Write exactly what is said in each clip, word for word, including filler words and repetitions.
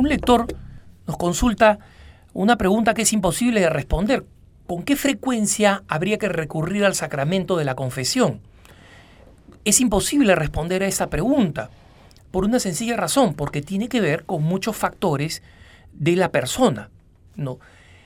Un lector nos consulta una pregunta que es imposible de responder. ¿Con qué frecuencia habría que recurrir al sacramento de la confesión? Es imposible responder a esa pregunta por una sencilla razón, porque tiene que ver con muchos factores de la persona, ¿no?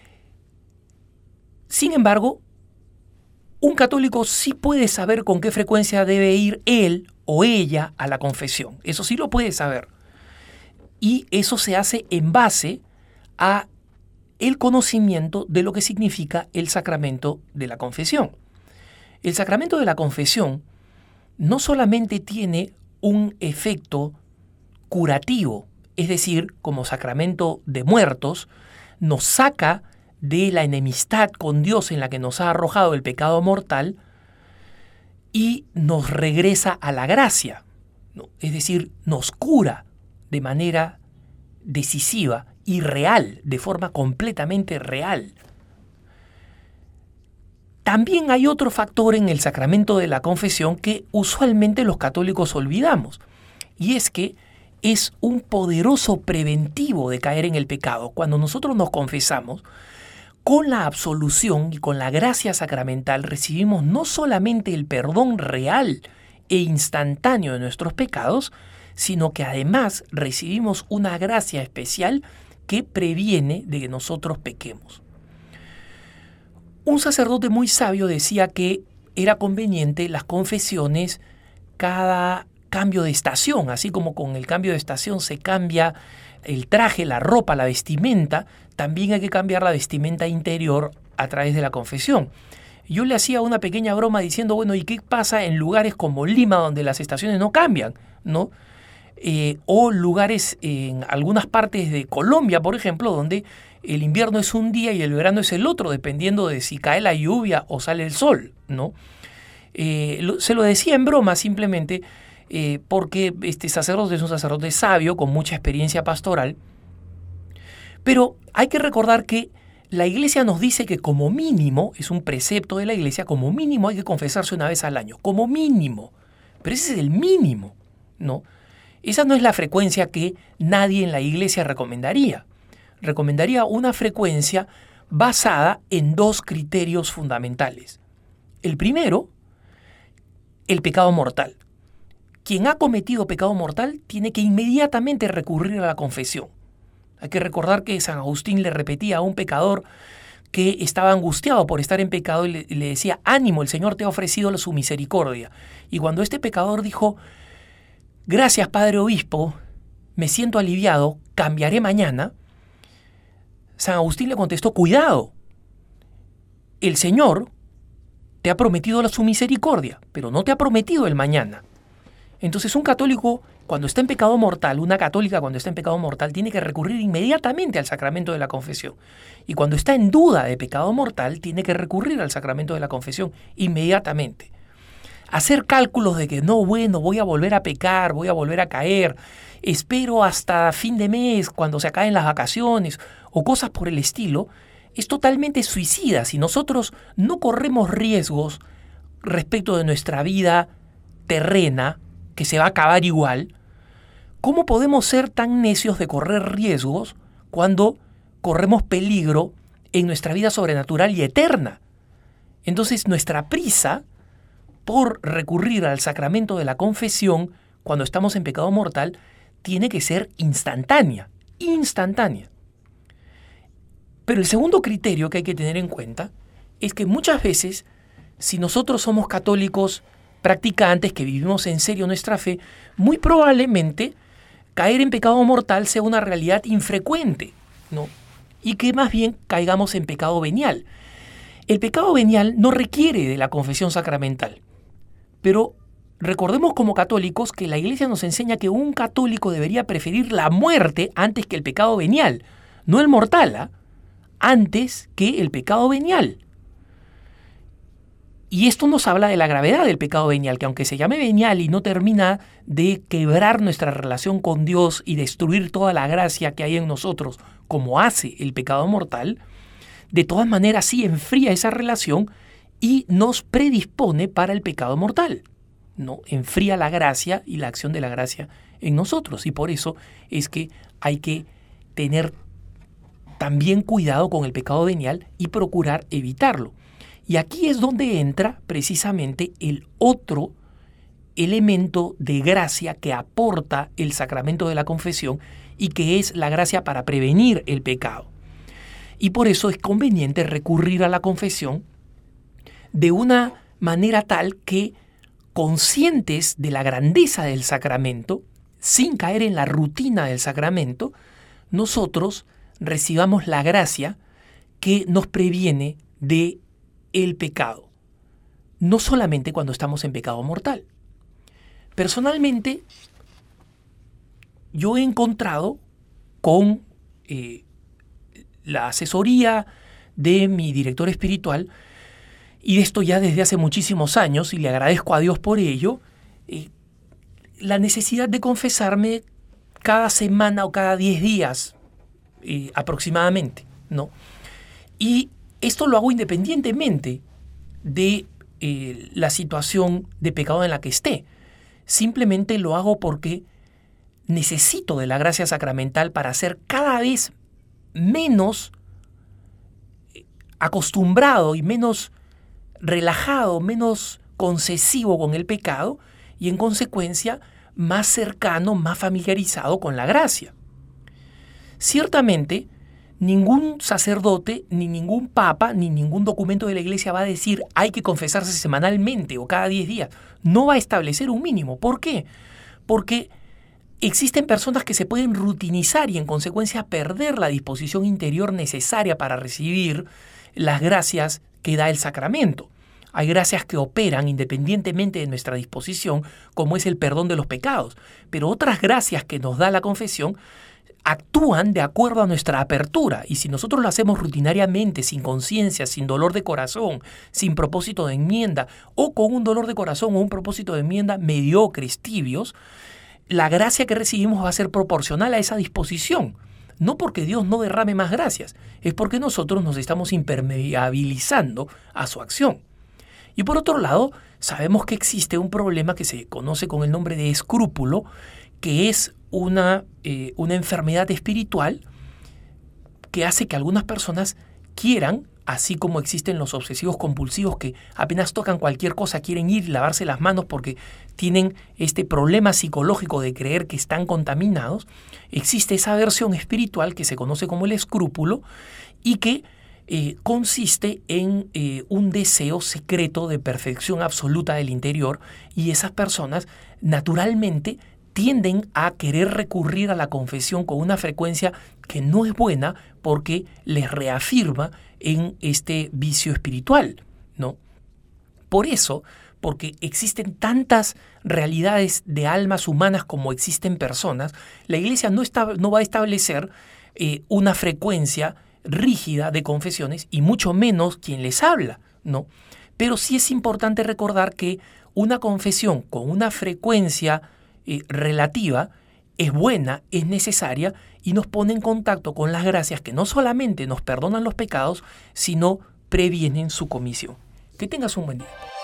Sin embargo, un católico sí puede saber con qué frecuencia debe ir él o ella a la confesión. Eso sí lo puede saber. Y eso se hace en base a el conocimiento de lo que significa el sacramento de la confesión. El sacramento de la confesión no solamente tiene un efecto curativo, es decir, como sacramento de muertos, nos saca de la enemistad con Dios en la que nos ha arrojado el pecado mortal y nos regresa a la gracia, ¿no? Es decir, nos cura de manera decisiva y real, de forma completamente real. También hay otro factor en el sacramento de la confesión que usualmente los católicos olvidamos, y es que es un poderoso preventivo de caer en el pecado. Cuando nosotros nos confesamos, con la absolución y con la gracia sacramental recibimos no solamente el perdón real e instantáneo de nuestros pecados, sino que además recibimos una gracia especial que previene de que nosotros pequemos. Un sacerdote muy sabio decía que era conveniente las confesiones cada cambio de estación, así como con el cambio de estación se cambia el traje, la ropa, la vestimenta, también hay que cambiar la vestimenta interior a través de la confesión. Yo le hacía una pequeña broma diciendo, bueno, ¿y qué pasa en lugares como Lima donde las estaciones no cambian, ¿no? Eh, o lugares en algunas partes de Colombia, por ejemplo, donde el invierno es un día y el verano es el otro, dependiendo de si cae la lluvia o sale el sol, ¿no? Eh, lo, se lo decía en broma simplemente eh, porque este sacerdote es un sacerdote sabio con mucha experiencia pastoral, pero hay que recordar que la Iglesia nos dice que como mínimo, es un precepto de la Iglesia, como mínimo hay que confesarse una vez al año, como mínimo, pero ese es el mínimo, ¿no? Esa no es la frecuencia que nadie en la Iglesia recomendaría. Recomendaría una frecuencia basada en dos criterios fundamentales. El primero, el pecado mortal. Quien ha cometido pecado mortal tiene que inmediatamente recurrir a la confesión. Hay que recordar que San Agustín le repetía a un pecador que estaba angustiado por estar en pecado y le, le decía, ánimo, el Señor te ha ofrecido su misericordia. Y cuando este pecador dijo, gracias, Padre Obispo, me siento aliviado, cambiaré mañana, San Agustín le contestó, cuidado, el Señor te ha prometido su misericordia, pero no te ha prometido el mañana. Entonces un católico, cuando está en pecado mortal, una católica cuando está en pecado mortal, tiene que recurrir inmediatamente al sacramento de la confesión. Y cuando está en duda de pecado mortal, tiene que recurrir al sacramento de la confesión inmediatamente. Hacer cálculos de que no, bueno, voy a volver a pecar, voy a volver a caer, espero hasta fin de mes, cuando se acaben las vacaciones, o cosas por el estilo, es totalmente suicida. Si nosotros no corremos riesgos respecto de nuestra vida terrena, que se va a acabar igual, ¿cómo podemos ser tan necios de correr riesgos cuando corremos peligro en nuestra vida sobrenatural y eterna? Entonces nuestra prisa por recurrir al sacramento de la confesión cuando estamos en pecado mortal tiene que ser instantánea, instantánea. Pero el segundo criterio que hay que tener en cuenta es que muchas veces, si nosotros somos católicos practicantes que vivimos en serio nuestra fe, muy probablemente caer en pecado mortal sea una realidad infrecuente, ¿no? Y que más bien caigamos en pecado venial. El pecado venial no requiere de la confesión sacramental, pero recordemos como católicos que la Iglesia nos enseña que un católico debería preferir la muerte antes que el pecado venial, no el mortal, ¿eh? Antes que el pecado venial. Y esto nos habla de la gravedad del pecado venial, que aunque se llame venial y no termina de quebrar nuestra relación con Dios y destruir toda la gracia que hay en nosotros, como hace el pecado mortal, de todas maneras sí enfría esa relación y nos predispone para el pecado mortal, ¿no? Enfría la gracia y la acción de la gracia en nosotros. Y por eso es que hay que tener también cuidado con el pecado venial y procurar evitarlo. Y aquí es donde entra precisamente el otro elemento de gracia que aporta el sacramento de la confesión y que es la gracia para prevenir el pecado. Y por eso es conveniente recurrir a la confesión de una manera tal que, conscientes de la grandeza del sacramento, sin caer en la rutina del sacramento, nosotros recibamos la gracia que nos previene de el pecado, no solamente cuando estamos en pecado mortal. Personalmente, yo he encontrado con eh, la asesoría de mi director espiritual, y de esto ya desde hace muchísimos años, y le agradezco a Dios por ello, eh, la necesidad de confesarme cada semana o cada diez días eh, aproximadamente, ¿no? Y esto lo hago independientemente de eh, la situación de pecado en la que esté. Simplemente lo hago porque necesito de la gracia sacramental para ser cada vez menos acostumbrado y menos relajado, menos concesivo con el pecado y en consecuencia más cercano, más familiarizado con la gracia. Ciertamente, ningún sacerdote, ni ningún papa, ni ningún documento de la Iglesia va a decir hay que confesarse semanalmente o cada diez días. No va a establecer un mínimo. ¿Por qué? Porque existen personas que se pueden rutinizar y en consecuencia perder la disposición interior necesaria para recibir las gracias que da el sacramento. Hay gracias que operan independientemente de nuestra disposición, como es el perdón de los pecados. Pero otras gracias que nos da la confesión actúan de acuerdo a nuestra apertura, y si nosotros lo hacemos rutinariamente, sin conciencia, sin dolor de corazón, sin propósito de enmienda, o con un dolor de corazón o un propósito de enmienda mediocres, tibios, la gracia que recibimos va a ser proporcional a esa disposición. No porque Dios no derrame más gracias, es porque nosotros nos estamos impermeabilizando a su acción. Y por otro lado, sabemos que existe un problema que se conoce con el nombre de escrúpulo, que es una, eh, una enfermedad espiritual que hace que algunas personas quieran, así como existen los obsesivos compulsivos que apenas tocan cualquier cosa quieren ir y lavarse las manos porque tienen este problema psicológico de creer que están contaminados, existe esa versión espiritual que se conoce como el escrúpulo y que eh, consiste en eh, un deseo secreto de perfección absoluta del interior, y esas personas naturalmente tienden a querer recurrir a la confesión con una frecuencia que no es buena porque les reafirma en este vicio espiritual, ¿no? Por eso, porque existen tantas realidades de almas humanas como existen personas, la Iglesia no, está, no va a establecer eh, una frecuencia rígida de confesiones y mucho menos quien les habla, ¿no? Pero sí es importante recordar que una confesión con una frecuencia eh, relativa es buena, es necesaria y nos pone en contacto con las gracias que no solamente nos perdonan los pecados, sino previenen su comisión. Que tengas un buen día.